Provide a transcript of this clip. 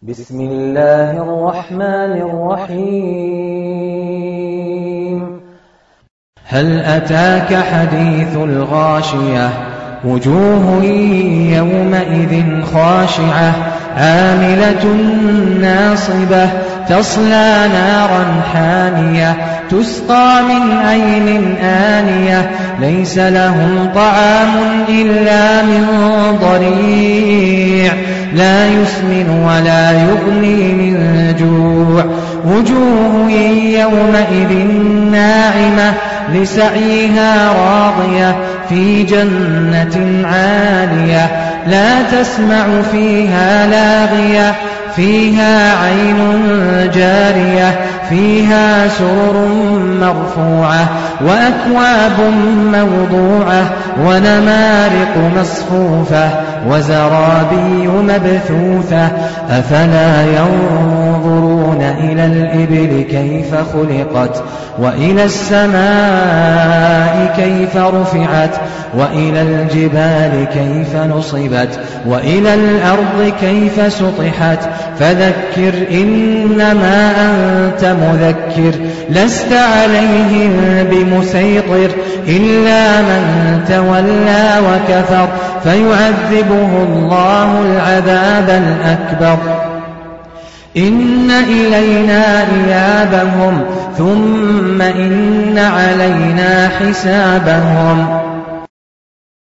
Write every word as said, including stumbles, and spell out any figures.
بسم الله الرحمن الرحيم هل أتاك حديث الغاشية وجوه يومئذ خاشعة عاملة ناصبة تصلى نارا حامية تسقى من عين آنية ليس لهم طعام إلا من ضريع لا يسمن ولا يغني من جوع وجوه يومئذ ناعمة لسعيها راضية في جنة عالية لا تسمع فيها لاغية فيها عين جارية فيها سرر مرفوعة وأكواب موضوعة ونمارق مصفوفة وزرابي مبثوثة أفلا ينظرون إلى الإبل كيف خلقت وإلى السماء كيف رفعت وإلى الجبال كيف نصبت وإلى الأرض كيف سطحت فذكر إنما أنت مذكر لست عليهم بمسيطر إلا من تولى وكفر فيعذبه الله العذاب الأكبر إن إلينا إيابهم ثم إن علينا حسابهم